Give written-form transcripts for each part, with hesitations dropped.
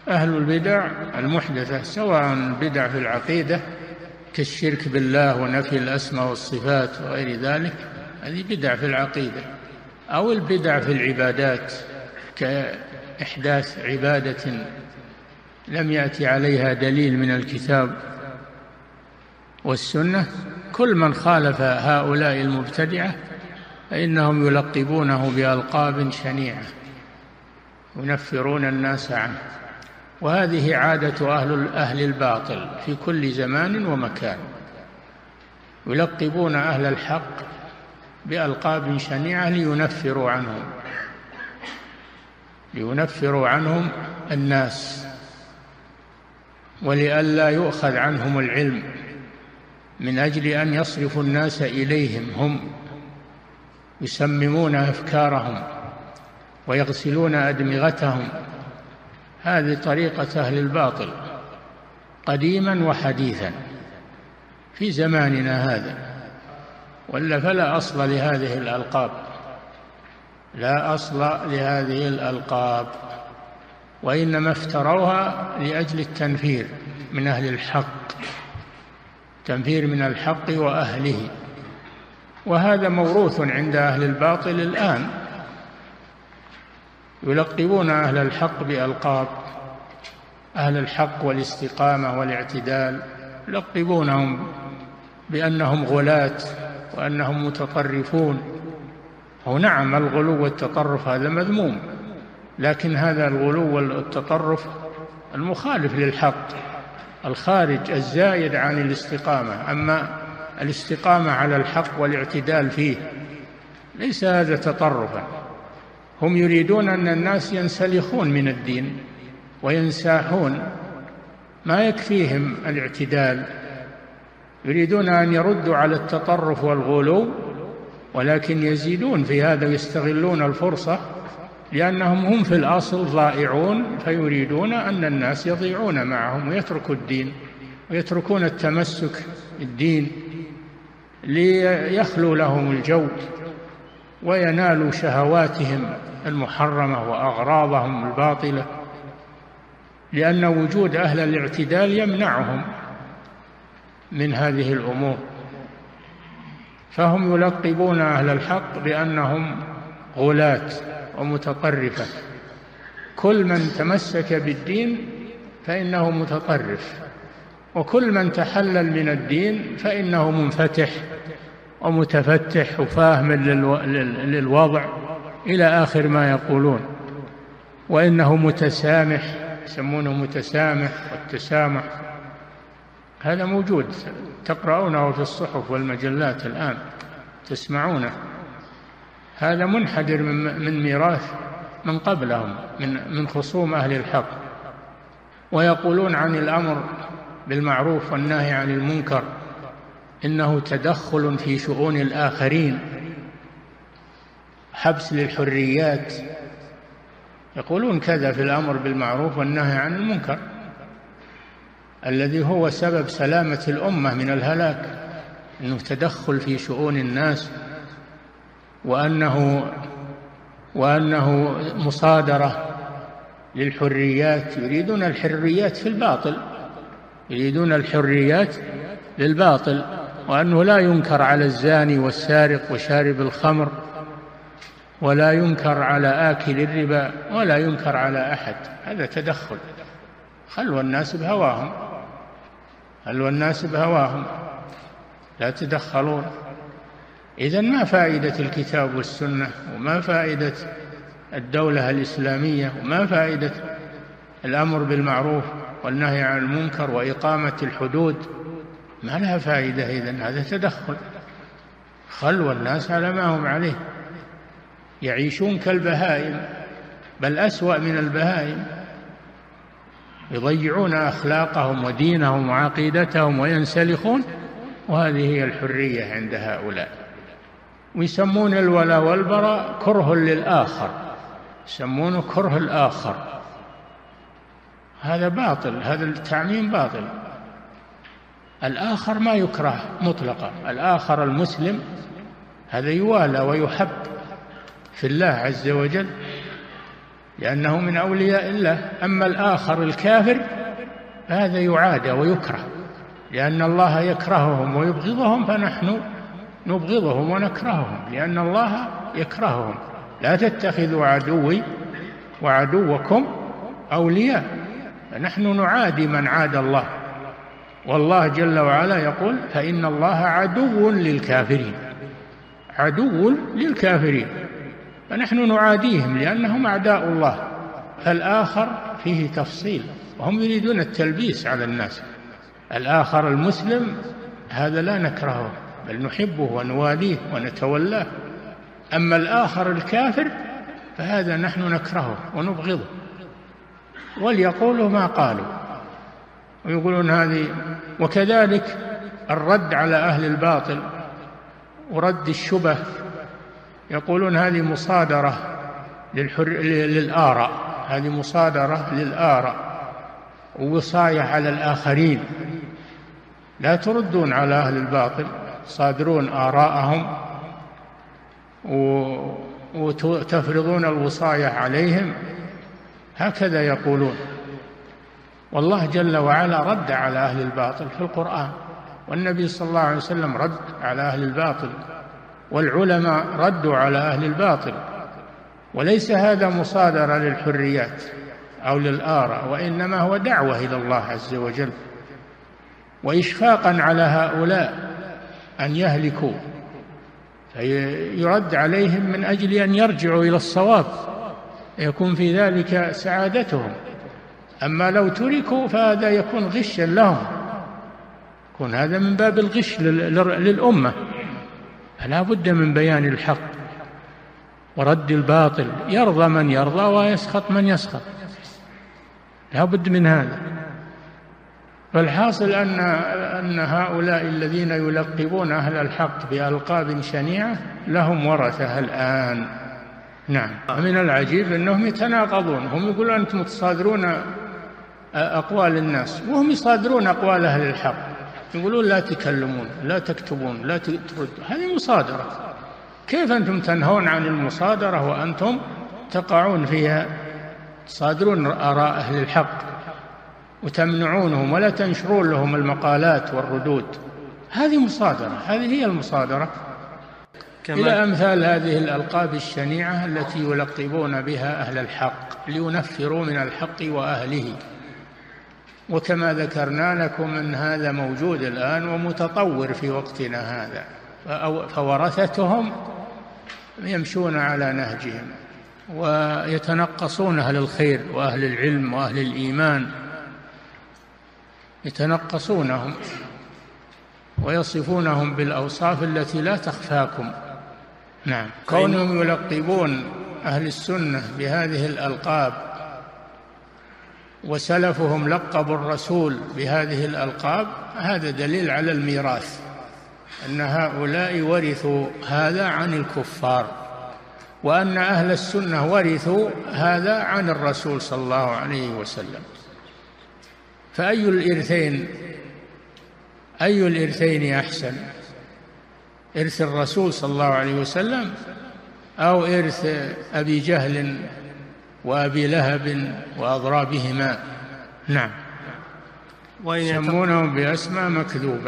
أهل البدع المحدثة، سواء بدع في العقيدة كالشرك بالله ونفي الأسماء والصفات وغير ذلك، هذه بدع في العقيدة، أو البدع في العبادات كإحداث عبادة لم يأتي عليها دليل من الكتاب والسنة. كل من خالف هؤلاء المبتدعة فإنهم يلقبونه بألقاب شنيعة ينفرون الناس عنه، وهذه عادة أهل الباطل في كل زمان ومكان، يلقبون أهل الحق بألقاب شنيعة لينفروا عنهم الناس، ولئلا يؤخذ عنهم العلم، من أجل أن يصرفوا الناس إليهم، هم يسممون أفكارهم ويغسلون أدمغتهم. هذه طريقة أهل الباطل قديما وحديثا في زماننا هذا، ولا فلا أصل لهذه الألقاب، لا أصل لهذه الألقاب، وإنما افتروها لأجل التنفير من أهل الحق، تنفير من الحق وأهله. وهذا موروث عند أهل الباطل الآن، يلقبون أهل الحق بألقاب، أهل الحق والاستقامة والاعتدال يلقبونهم بأنهم غلاة وأنهم متطرفون. نعم، الغلو والتطرف هذا مذموم، لكن هذا الغلو والتطرف المخالف للحق، الخارج الزايد عن الاستقامة. أما الاستقامة على الحق والاعتدال فيه ليس هذا تطرفا. هم يريدون أن الناس ينسلخون من الدين وينساحون، ما يكفيهم الاعتدال، يريدون أن يردوا على التطرف والغلو، ولكن يزيدون في هذا ويستغلون الفرصة، لأنهم هم في الأصل ضائعون، فيريدون أن الناس يضيعون معهم ويتركوا الدين ويتركون التمسك بالدين ليخلوا لهم الجو وينالوا شهواتهم المحرمة وأغراضهم الباطلة، لأن وجود أهل الاعتدال يمنعهم من هذه الأمور. فهم يلقبون أهل الحق بأنهم غلاة ومتطرفة، كل من تمسك بالدين فإنه متطرف، وكل من تحلل من الدين فإنه منفتح ومتفتح وفاهم للوضع، إلى آخر ما يقولون. وإنه متسامح، يسمونه متسامح، والتسامح هذا موجود، تقرؤونه في الصحف والمجلات الآن، تسمعونه. هذا منحدر من ميراث من قبلهم من خصوم أهل الحق. ويقولون عن الأمر بالمعروف والنهي عن المنكر إنه تدخل في شؤون الآخرين، حبس للحريات، يقولون كذا في الأمر بالمعروف والنهي عن المنكر الذي هو سبب سلامة الأمة من الهلاك، إنه تدخل في شؤون الناس، وأنه مصادرة للحريات. يريدون الحريات في الباطل، يريدون الحريات للباطل، وأنه لا ينكر على الزاني والسارق وشارب الخمر، ولا ينكر على آكل الربا، ولا ينكر على أحد. هذا تدخل. خلوا الناس بهواهم، خلوا الناس بهواهم، لا تدخلون. إذن ما فائدة الكتاب والسنة، وما فائدة الدولة الإسلامية، وما فائدة الأمر بالمعروف والنهي عن المنكر وإقامة الحدود؟ ما لها فائدة. إذن هذا تدخل. خلوا الناس على ما هم عليه، يعيشون كالبهائم، بل أسوأ من البهائم، يضيعون أخلاقهم ودينهم وعقيدتهم وينسلخون. وهذه هي الحرية عند هؤلاء. ويسمون الولاء والبراء كره للآخر، يسمونه كره الآخر. هذا باطل، هذا التعميم باطل. الآخر ما يكره مطلقا، الآخر المسلم هذا يوالى ويحب في الله عز وجل، لأنه من أولياء الله. أما الآخر الكافر هذا يعادى ويكره، لأن الله يكرههم ويبغضهم، فنحن نبغضهم ونكرههم لأن الله يكرههم. لا تتخذوا عدوي وعدوكم أولياء، فنحن نعادي من عادى الله، والله جل وعلا يقول فإن الله عدو للكافرين، عدو للكافرين، فنحن نعاديهم لأنهم أعداء الله. فالآخر فيه تفصيل، وهم يريدون التلبيس على الناس. الآخر المسلم هذا لا نكرهه، بل نحبه ونواليه ونتولاه. أما الآخر الكافر فهذا نحن نكرهه ونبغضه. وليقولوا ما قالوا، ويقولون هذه. وكذلك الرد على أهل الباطل ورد الشبه، يقولون هذه مصادرة للآراء، هذه مصادرة للآراء ووصاية على الآخرين. لا تردون على أهل الباطل، صادرون آراءهم وتفرضون الوصاية عليهم، هكذا يقولون. والله جل وعلا رد على أهل الباطل في القرآن، والنبي صلى الله عليه وسلم رد على أهل الباطل، والعلماء ردوا على أهل الباطل. وليس هذا مصادرة للحريات أو للآراء، وإنما هو دعوة إلى الله عز وجل، وإشفاقا على هؤلاء أن يهلكوا، فيرد عليهم من أجل أن يرجعوا إلى الصواب، يكون في ذلك سعادتهم. أما لو تركوا فهذا يكون غشا لهم، يكون هذا من باب الغش للأمة. فلا بد من بيان الحق ورد الباطل، يرضى من يرضى ويسخط من يسخط، لا بد من هذا. فالحاصل أن هؤلاء الذين يلقبون أهل الحق بألقاب شنيعة لهم ورثة الآن. نعم. ومن العجيب أنهم يتناقضون، هم يقولون أنتم تصادرون أقوال الناس، وهم يصادرون أقوال أهل الحق، يقولون لا تكلمون، لا تكتبون، لا تردوا. هذه مصادرة. كيف أنتم تنهون عن المصادرة وأنتم تقعون فيها، تصادرون آراء أهل الحق وتمنعونهم ولا تنشرون لهم المقالات والردود؟ هذه مصادرة، هذه هي المصادرة. إلى أمثال هذه الألقاب الشنيعة التي يلقبون بها أهل الحق لينفروا من الحق وأهله. وكما ذكرنا لكم أن هذا موجود الآن ومتطور في وقتنا هذا، فورثتهم يمشون على نهجهم ويتنقصون أهل الخير وأهل العلم وأهل الإيمان، يتنقصونهم ويصفونهم بالأوصاف التي لا تخفاكم. نعم. كونهم يلقبون أهل السنة بهذه الألقاب وسلفهم لقبوا الرسول بهذه الألقاب، هذا دليل على الميراث، أن هؤلاء ورثوا هذا عن الكفار، وأن أهل السنة ورثوا هذا عن الرسول صلى الله عليه وسلم. فأي الإرثين أحسن؟ إرث الرسول صلى الله عليه وسلم أو إرث أبي جهل وأبي لهب وأضرابهما؟ نعم. ويسمونهم بأسماء مكذوبة.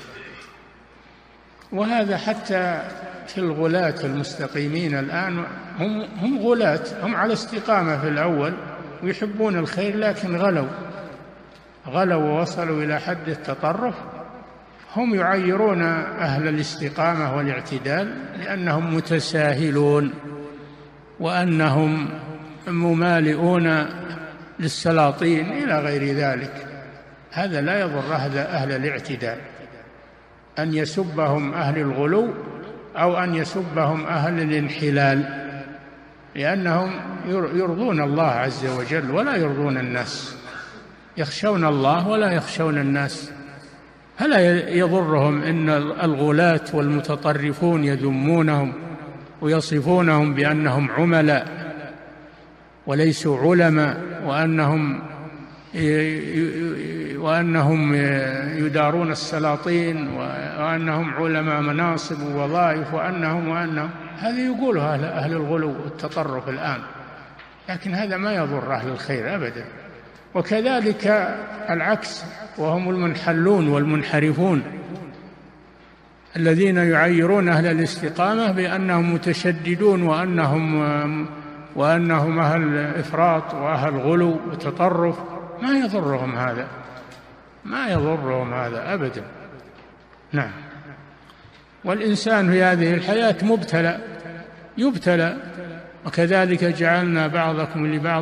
وهذا حتى في الغلاة المستقيمين الآن، هم غلاة، هم على استقامة في الأول ويحبون الخير، لكن غلوا ووصلوا إلى حد التطرف. هم يعيرون أهل الاستقامة والاعتدال لأنهم متساهلون وأنهم ممالئون للسلاطين إلى غير ذلك. هذا لا يضر أهل الاعتدال أن يسبهم أهل الغلو أو أن يسبهم أهل الانحلال، لأنهم يرضون الله عز وجل ولا يرضون الناس، يخشون الله ولا يخشون الناس. فلا يضرهم إن الغلاة والمتطرفون يذمونهم ويصفونهم بأنهم عملاء وليسوا علماء، وأنهم يدارون السلاطين، وأنهم علماء مناصب ووظائف، وأنهم هذه يقولها أهل الغلو والتطرف الآن. لكن هذا ما يضر أهل الخير أبدا. وكذلك العكس، وهم المنحلون والمنحرفون الذين يعيرون أهل الاستقامة بأنهم متشددون وأنهم أهل إفراط وأهل غلو وتطرف. ما يضرهم هذا أبدا. نعم. والإنسان في هذه الحياة يبتلى وكذلك جعلنا بعضكم لبعض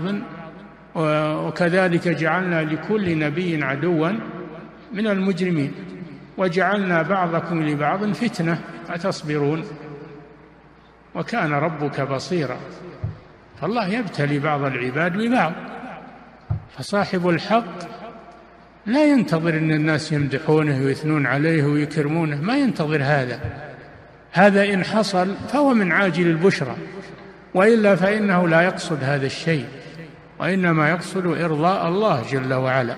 وكذلك جعلنا لكل نبي عدوا من المجرمين وجعلنا بعضكم لبعض فتنة أتصبرون وكان ربك بصيرا. فالله يبتلي بعض العباد ببعض. فصاحب الحق لا ينتظر أن الناس يمدحونه ويثنون عليه ويكرمونه، ما ينتظر هذا إن حصل فهو من عاجل البشرى، وإلا فإنه لا يقصد هذا الشيء، وإنما يقصد إرضاء الله جل وعلا،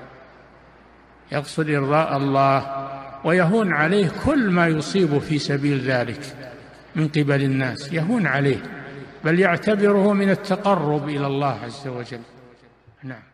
يقصد إرضاء الله، ويهون عليه كل ما يصيب في سبيل ذلك من قبل الناس، يهون عليه، بل يعتبره من التقرب إلى الله عز وجل. نعم.